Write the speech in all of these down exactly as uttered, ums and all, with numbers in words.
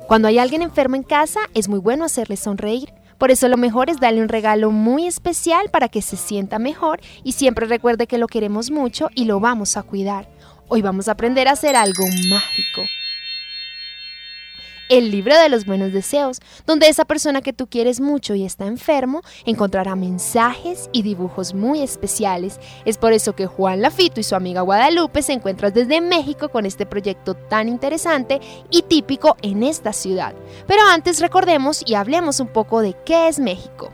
Cuando hay alguien enfermo en casa, es muy bueno hacerle sonreír. Por eso lo mejor es darle un regalo muy especial para que se sienta mejor y siempre recuerde que lo queremos mucho y lo vamos a cuidar. Hoy vamos a aprender a hacer algo mágico. El libro de los buenos deseos, donde esa persona que tú quieres mucho y está enfermo encontrará mensajes y dibujos muy especiales. Es por eso que Juan Lafito y su amiga Guadalupe se encuentran desde México con este proyecto tan interesante y típico en esta ciudad. Pero antes recordemos y hablemos un poco de qué es México.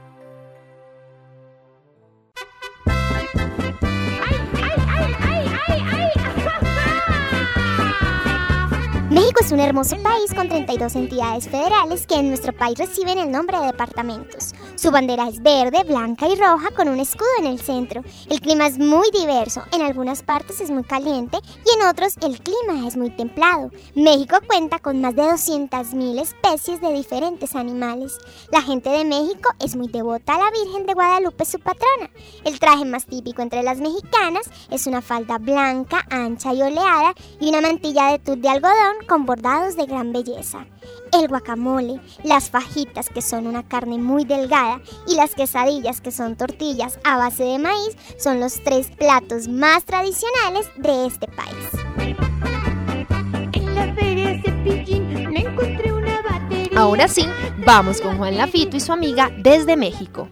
México es un hermoso país con treinta y dos entidades federales que en nuestro país reciben el nombre de departamentos. Su bandera es verde, blanca y roja con un escudo en el centro. El clima es muy diverso, en algunas partes es muy caliente y en otros el clima es muy templado. México cuenta con más de doscientas mil especies de diferentes animales. La gente de México es muy devota a la Virgen de Guadalupe, su patrona. El traje más típico entre las mexicanas es una falda blanca, ancha y oleada y una mantilla de tud de algodón con bordados de gran belleza. El guacamole, las fajitas que son una carne muy delgada y las quesadillas que son tortillas a base de maíz son los tres platos más tradicionales de este país. En la feria de Cepillín me encontré una batería. Ahora sí, vamos con Juan Lafito y su amiga desde México.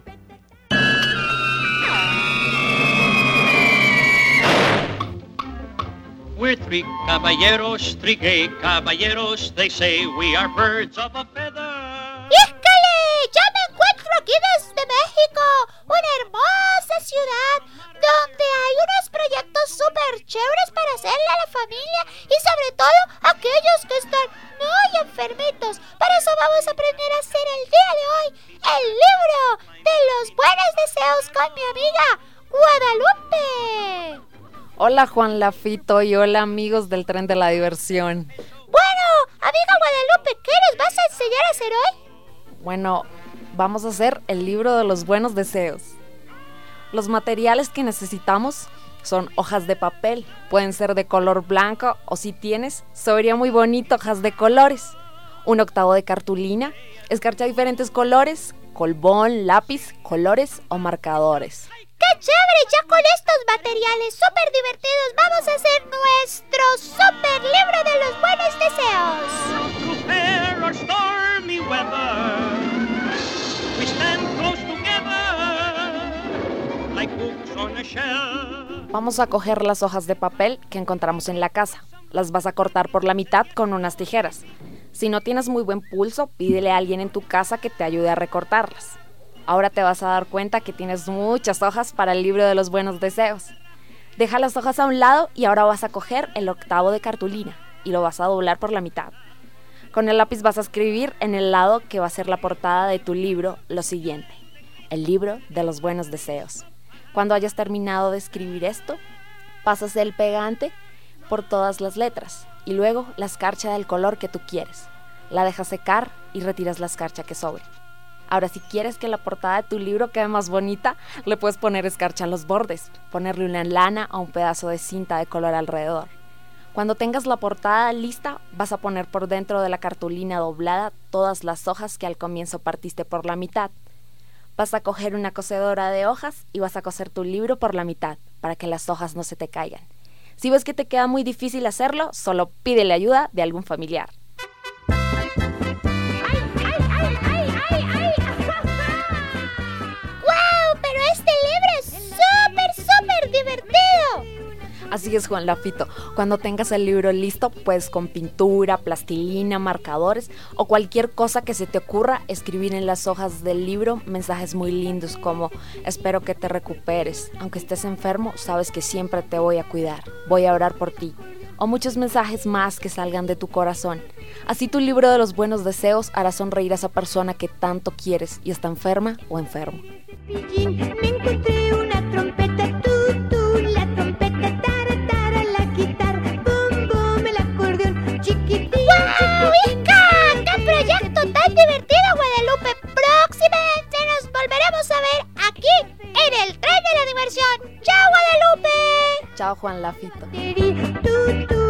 We're three caballeros, three gay caballeros. They say we are birds of a feather. ¡Híjole! Ya me encuentro aquí desde México, una hermosa ciudad donde hay unos proyectos súper chéveres para hacerle a la familia y sobre todo a aquellos que están muy enfermitos. Por eso vamos a aprender a hacer el día de hoy el libro de los buenos deseos con mi amiga Guadalupe. Hola Juan Lafito y hola amigos del Tren de la Diversión. Bueno, amiga Guadalupe, ¿qué nos vas a enseñar a hacer hoy? Bueno, vamos a hacer el libro de los buenos deseos. Los materiales que necesitamos son hojas de papel, pueden ser de color blanco o si tienes, se vería muy bonito hojas de colores. Un octavo de cartulina, escarcha de diferentes colores, colbón, lápiz, colores o marcadores. ¡Qué chévere! Ya con estos materiales súper divertidos vamos a hacer nuestro súper libro de los buenos deseos. Prepare our stormy weather. We stand close together like books on a shelf. Vamos a coger las hojas de papel que encontramos en la casa. Las vas a cortar por la mitad con unas tijeras. Si no tienes muy buen pulso, pídele a alguien en tu casa que te ayude a recortarlas. Ahora te vas a dar cuenta que tienes muchas hojas para el libro de los buenos deseos. Deja las hojas a un lado y ahora vas a coger el octavo de cartulina y lo vas a doblar por la mitad. Con el lápiz vas a escribir en el lado que va a ser la portada de tu libro lo siguiente: el libro de los buenos deseos. Cuando hayas terminado de escribir esto, pasas el pegante por todas las letras y luego la escarcha del color que tú quieres. La dejas secar y retiras la escarcha que sobre. Ahora, si quieres que la portada de tu libro quede más bonita, le puedes poner escarcha a los bordes, ponerle una lana o un pedazo de cinta de color alrededor. Cuando tengas la portada lista, vas a poner por dentro de la cartulina doblada todas las hojas que al comienzo partiste por la mitad. Vas a coger una cocedora de hojas y vas a coser tu libro por la mitad, para que las hojas no se te caigan. Si ves que te queda muy difícil hacerlo, solo pídele ayuda de algún familiar. Así es, Juan Lafito. Cuando tengas el libro listo, puedes con pintura, plastilina, marcadores o cualquier cosa que se te ocurra escribir en las hojas del libro mensajes muy lindos como: espero que te recuperes, aunque estés enfermo, sabes que siempre te voy a cuidar, voy a orar por ti. O muchos mensajes más que salgan de tu corazón. Así tu libro de los buenos deseos hará sonreír a esa persona que tanto quieres y está enferma o enfermo. Me encontré una trompeta, tú, tú, la trompeta, tara, tara, la guitarra, bum, bum, el acordeón, chiquitín. ¡Wow, Ica! ¡Qué proyecto tan divertido, Guadalupe! Próximamente nos volveremos a ver aquí, en el Tren de la Diversión. ¡Chao, Guadalupe! Chao, Juan Lafito. Tú, tú.